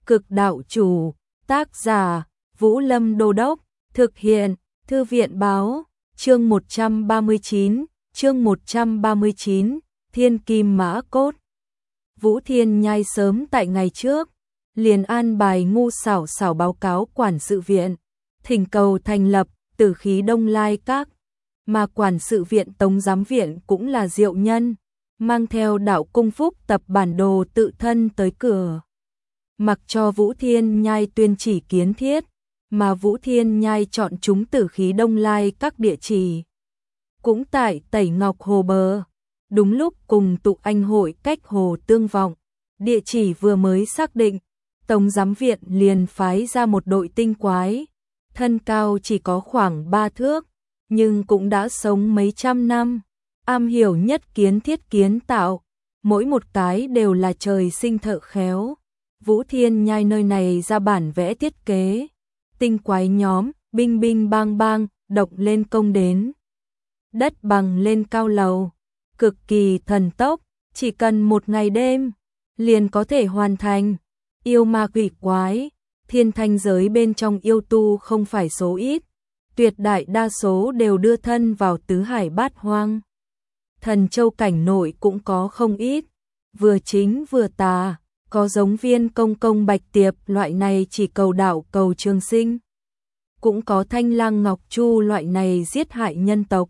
Cực đạo chủ, tác giả, Vũ Lâm Đô Đốc, thực hiện, Thư viện báo, chương 139, Thiên Kim Mã Cốt. Vũ Thiên Nhai sớm tại ngày trước, liền an bài Ngu Xảo Xảo báo cáo quản sự viện, thỉnh cầu thành lập Tử Khí Đông Lai Các, mà quản sự viện Tống Giám Viện cũng là Diệu Nhân, mang theo Đạo Cung Phúc tập bản đồ tự thân tới cửa. Mặc cho Vũ Thiên Nhai tuyên chỉ kiến thiết, mà Vũ Thiên Nhai chọn chúng Tử Khí Đông Lai Các địa chỉ. Cũng tại Tẩy Ngọc Hồ bờ, đúng lúc cùng tụ anh hội cách hồ tương vọng, địa chỉ vừa mới xác định, Tống Giám Viện liền phái ra một đội tinh quái, thân cao chỉ có khoảng 3 thước, nhưng cũng đã sống mấy trăm năm, am hiểu nhất kiến thiết kiến tạo, mỗi một cái đều là trời sinh thợ khéo. Vũ Thiên Nhai nơi này ra bản vẽ thiết kế, tinh quái nhóm, binh binh bang bang, động lên công đến. Đất bằng lên cao lầu, cực kỳ thần tốc, chỉ cần một ngày đêm, liền có thể hoàn thành. Yêu ma quỷ quái, thiên thanh giới bên trong yêu tu không phải số ít, tuyệt đại đa số đều đưa thân vào tứ hải bát hoang. Thần châu cảnh nội cũng có không ít, vừa chính vừa tà, có giống Viên Công Công Bạch Tiệp loại này chỉ cầu đạo cầu trường sinh, cũng có Thanh Lang Ngọc Chu loại này giết hại nhân tộc.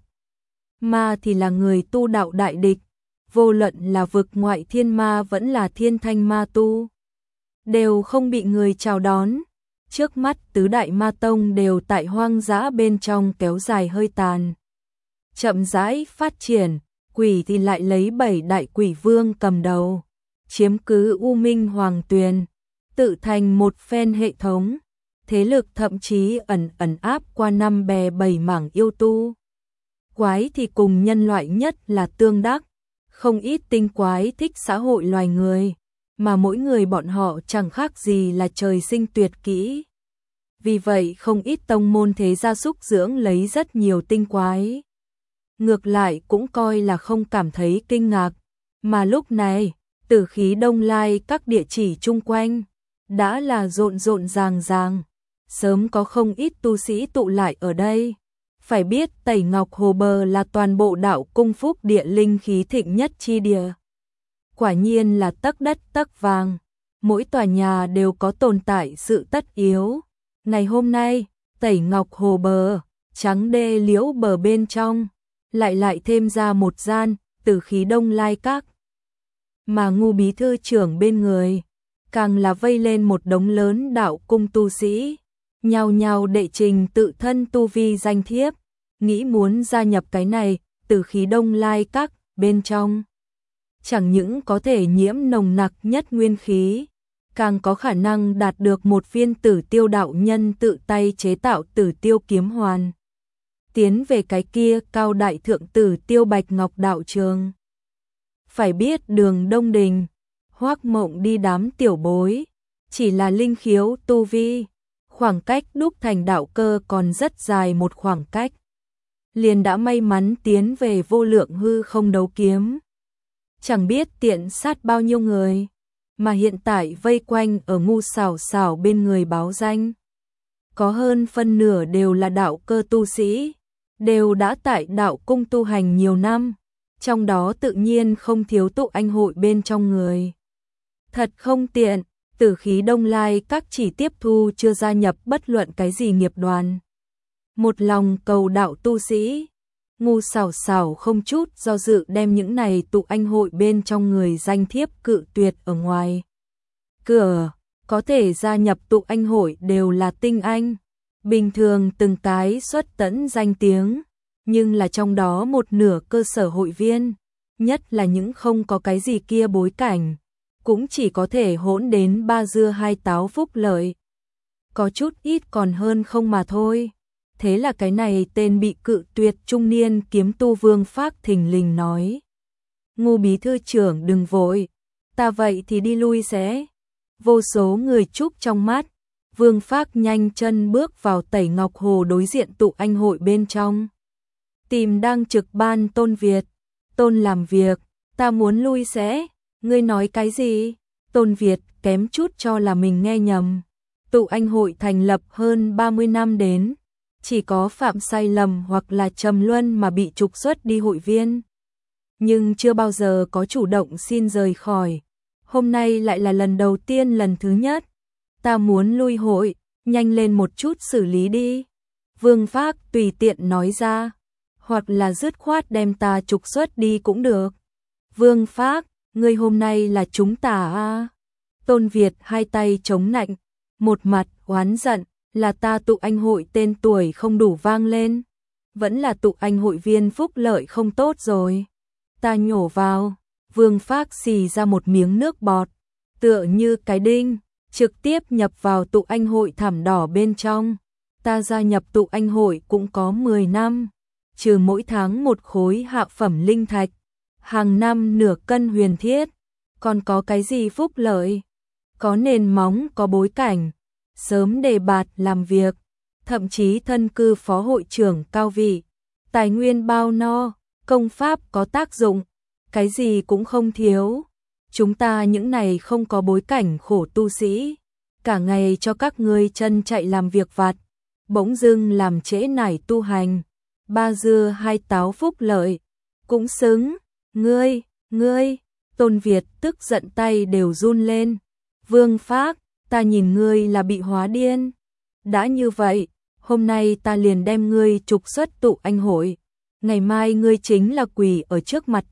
Ma thì là người tu đạo đại địch, vô luận là vực ngoại thiên ma vẫn là thiên thanh ma tu, đều không bị người chào đón. Trước mắt tứ đại ma tông đều tại hoang dã bên trong kéo dài hơi tàn, chậm rãi phát triển. Quỷ thì lại lấy 7 đại quỷ vương cầm đầu, chiếm cứ U Minh Hoàng Tuyền, tự thành một phen hệ thống, thế lực thậm chí ẩn áp qua 5 bè 7 mảng yêu tu. Quái thì cùng nhân loại nhất là tương đắc, không ít tinh quái thích xã hội loài người, mà mỗi người bọn họ chẳng khác gì là trời sinh tuyệt kỹ. Vì vậy không ít tông môn thế gia súc dưỡng lấy rất nhiều tinh quái. Ngược lại cũng coi là không cảm thấy kinh ngạc, mà lúc này, Tử Khí Đông Lai các địa chỉ chung quanh, đã là rộn ràng, sớm có không ít tu sĩ tụ lại ở đây. Phải biết Tẩy Ngọc Hồ bờ là toàn bộ Đạo Cung Phúc địa linh khí thịnh nhất chi địa. Quả nhiên là tấc đất tấc vàng, mỗi tòa nhà đều có tồn tại sự tất yếu. Ngày hôm nay, Tẩy Ngọc Hồ bờ, trắng đê liễu bờ bên trong, lại thêm ra một gian, Tử Khí Đông Lai Các. Mà Ngu bí thư trưởng bên người, càng là vây lên một đống lớn đạo cung tu sĩ, nhao nhao đệ trình tự thân tu vi danh thiếp, nghĩ muốn gia nhập cái này, Tử Khí Đông Lai Các bên trong. Chẳng những có thể nhiễm nồng nặc nhất nguyên khí, càng có khả năng đạt được một viên Tử Tiêu đạo nhân tự tay chế tạo Tử Tiêu kiếm hoàn. Tiến về cái kia cao đại thượng Tử Tiêu Bạch Ngọc đạo trường. Phải biết Đường Đông Đình, Hoắc Mộng đi đám tiểu bối, chỉ là linh khiếu tu vi, khoảng cách đúc thành đạo cơ còn rất dài một khoảng cách. Liền đã may mắn tiến về Vô Lượng Hư Không đấu kiếm. Chẳng biết tiện sát bao nhiêu người, mà hiện tại vây quanh ở Ngu Xảo Xảo bên người báo danh. Có hơn phân nửa đều là đạo cơ tu sĩ, đều đã tại đạo cung tu hành nhiều năm, trong đó tự nhiên không thiếu tụ anh hội bên trong người. Thật không tiện, Tử Khí Đông Lai Các chỉ tiếp thu chưa gia nhập bất luận cái gì nghiệp đoàn. Một lòng cầu đạo tu sĩ, Ngu Xảo Xảo không chút do dự đem những này tụ anh hội bên trong người danh thiếp cự tuyệt ở ngoài cửa. Có thể gia nhập tụ anh hội đều là tinh anh, bình thường từng cái xuất tẫn danh tiếng, nhưng là trong đó một nửa cơ sở hội viên, nhất là những không có cái gì kia bối cảnh, cũng chỉ có thể hỗn đến 3 dưa 2 táo phúc lợi. Có chút ít còn hơn không mà thôi. Thế là cái này tên bị cự tuyệt trung niên kiếm tu Vương Phác thình lình nói: Ngu bí thư trưởng đừng vội, ta vậy thì đi lui sẽ. Vô số người chúc trong mắt, Vương Phác nhanh chân bước vào Tẩy Ngọc Hồ đối diện tụ anh hội bên trong. Tìm đang trực ban Tôn Việt. Tôn làm việc, ta muốn lui sẽ. Ngươi nói cái gì? Tôn Việt kém chút cho là mình nghe nhầm. Tụ Anh hội thành lập hơn 30 năm đến, chỉ có phạm sai lầm hoặc là trầm luân mà bị trục xuất đi hội viên. Nhưng chưa bao giờ có chủ động xin rời khỏi. Hôm nay lại là lần đầu tiên, lần thứ nhất. Ta muốn lui hội, nhanh lên một chút xử lý đi. Vương Phác tùy tiện nói ra, hoặc là dứt khoát đem ta trục xuất đi cũng được. Vương Phác, ngươi hôm nay là chúng ta à? Tôn Việt hai tay chống nạnh, một mặt oán giận, là ta Tụ Anh hội tên tuổi không đủ vang lên. Vẫn là Tụ Anh hội viên phúc lợi không tốt rồi. Ta nhổ vào, Vương Phác xì ra một miếng nước bọt, tựa như cái đinh, trực tiếp nhập vào Tụ Anh hội thảm đỏ bên trong. Ta gia nhập Tụ Anh hội cũng có 10 năm, trừ mỗi tháng một khối hạ phẩm linh thạch, hàng năm nửa cân huyền thiết, còn có cái gì phúc lợi? Có nền móng, có bối cảnh, sớm đề bạt làm việc, thậm chí thân cư phó hội trưởng cao vị, tài nguyên bao no, công pháp có tác dụng, cái gì cũng không thiếu. Chúng ta những này không có bối cảnh khổ tu sĩ, cả ngày cho các ngươi chân chạy làm việc vặt, bỗng dưng làm trễ nải tu hành, ba dưa hai táo phúc lợi, cũng xứng. Ngươi, Tôn Việt tức giận tay đều run lên. Vương Phác, ta nhìn ngươi là bị hóa điên. Đã như vậy, hôm nay ta liền đem ngươi trục xuất Tụ Anh hội. Ngày mai ngươi chính là quỷ ở trước mặt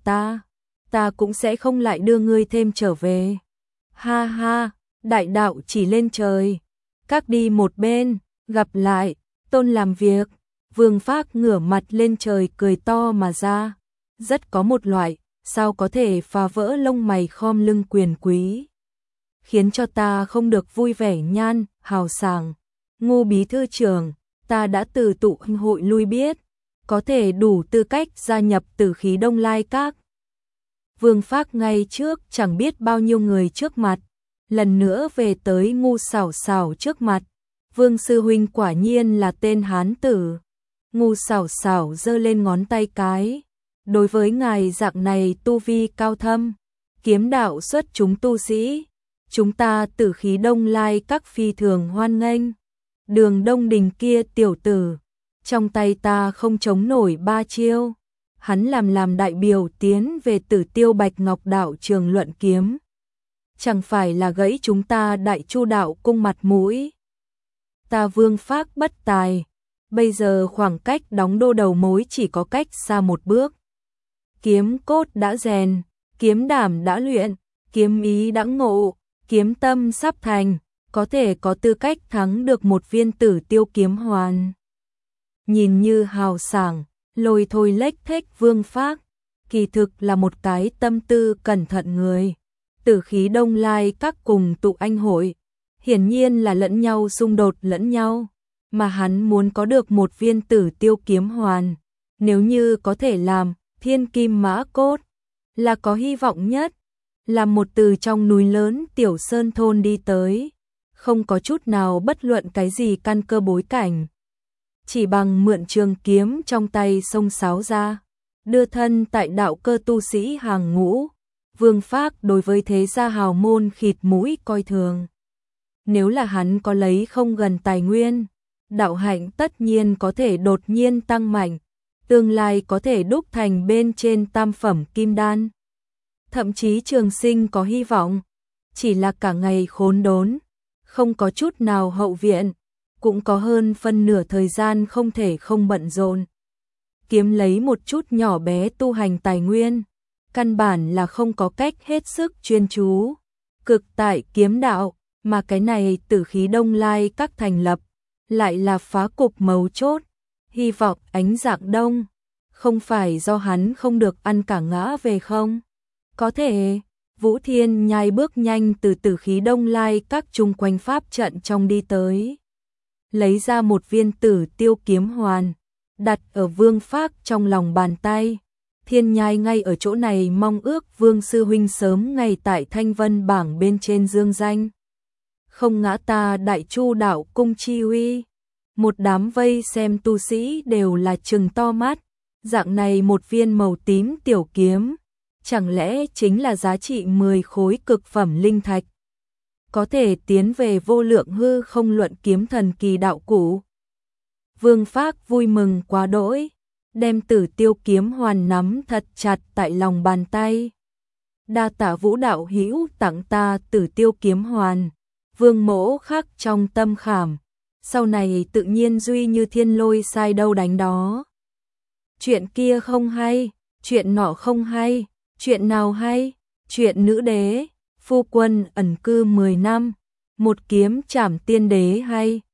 ta cũng sẽ không lại đưa ngươi thêm trở về. Ha ha, đại đạo chỉ lên trời. Các đi một bên, gặp lại, Tôn làm việc. Vương Phác ngửa mặt lên trời cười to mà ra. Rất có một loại, sao có thể phá vỡ lông mày khom lưng quyền quý. Khiến cho ta không được vui vẻ nhan, hào sảng. Ngô bí thư trưởng, ta đã từ Tụ Anh hội lui biết, có thể đủ tư cách gia nhập Tử Khí Đông Lai Các. Vương Phác ngay trước chẳng biết bao nhiêu người trước mặt, lần nữa về tới Ngu Xảo Xảo trước mặt. Vương sư huynh quả nhiên là tên hán tử. Ngu Xảo Xảo giơ lên ngón tay cái. Đối với ngài dạng này tu vi cao thâm, kiếm đạo xuất chúng tu sĩ, chúng ta Tử Khí Đông Lai Các phi thường hoan nghênh. Đường Đông Đình kia tiểu tử, trong tay ta không chống nổi 3 chiêu. Hắn làm đại biểu tiến về Tử Tiêu Bạch Ngọc đạo trường luận kiếm. Chẳng phải là gãy chúng ta Đại Chu đạo cung mặt mũi. Ta Vương Phác bất tài, bây giờ khoảng cách đóng đô đầu mối chỉ có cách xa một bước. Kiếm cốt đã rèn, kiếm đảm đã luyện, kiếm ý đã ngộ, kiếm tâm sắp thành, có thể có tư cách thắng được một viên Tử Tiêu kiếm hoàn. Nhìn như hào sảng, lôi thôi lếch thếch Vương Phác, kỳ thực là một cái tâm tư cẩn thận người. Tử Khí Đông Lai Các cùng Tụ Anh hội, hiển nhiên là lẫn nhau xung đột lẫn nhau, mà hắn muốn có được một viên Tử Tiêu kiếm hoàn, nếu như có thể làm Thiên Kim Mã Cốt, là có hy vọng nhất. Làm một từ trong núi lớn tiểu sơn thôn đi tới, không có chút nào bất luận cái gì căn cơ bối cảnh. Chỉ bằng mượn trường kiếm trong tay xông xáo ra, đưa thân tại đạo cơ tu sĩ hàng ngũ. Vương Phác đối với thế gia hào môn khịt mũi coi thường. Nếu là hắn có lấy không gần tài nguyên, đạo hạnh tất nhiên có thể đột nhiên tăng mạnh, tương lai có thể đúc thành bên trên tam phẩm kim đan. Thậm chí trường sinh có hy vọng, chỉ là cả ngày khốn đốn, không có chút nào hậu viện, cũng có hơn phân nửa thời gian không thể không bận rộn. Kiếm lấy một chút nhỏ bé tu hành tài nguyên, căn bản là không có cách hết sức chuyên chú, cực tại kiếm đạo, mà cái này Tử Khí Đông Lai Các thành lập, lại là phá cục mấu chốt, hy vọng ánh dạng đông, không phải do hắn không được ăn cả ngã về không? Có thể, Vũ Thiên Nhai bước nhanh từ Tử Khí Đông Lai Các chung quanh pháp trận trong đi tới, lấy ra một viên Tử Tiêu kiếm hoàn, đặt ở Vương Phác trong lòng bàn tay. Thiên Nhai ngay ở chỗ này mong ước Vương sư huynh sớm ngày tại Thanh Vân bảng bên trên dương danh. Không ngã ta Đại Chu đạo cung chi uy. Một đám vây xem tu sĩ đều là trừng to mắt, dạng này một viên màu tím tiểu kiếm, chẳng lẽ chính là giá trị 10 khối cực phẩm linh thạch. có thể tiến về vô lượng hư không luận kiếm thần kỳ đạo cụ. Vương Phác vui mừng quá đỗi, đem Tử Tiêu kiếm hoàn nắm thật chặt tại lòng bàn tay. Đa tạ Vũ đạo hữu tặng ta Tử Tiêu kiếm hoàn, Vương Mỗ khắc trong tâm khảm, sau này tự nhiên duy như thiên lôi sai đâu đánh đó. Chuyện kia không hay, chuyện nọ không hay, chuyện nào hay? Chuyện nữ đế, phu quân ẩn cư 10 năm, một kiếm trảm tiên đế hay.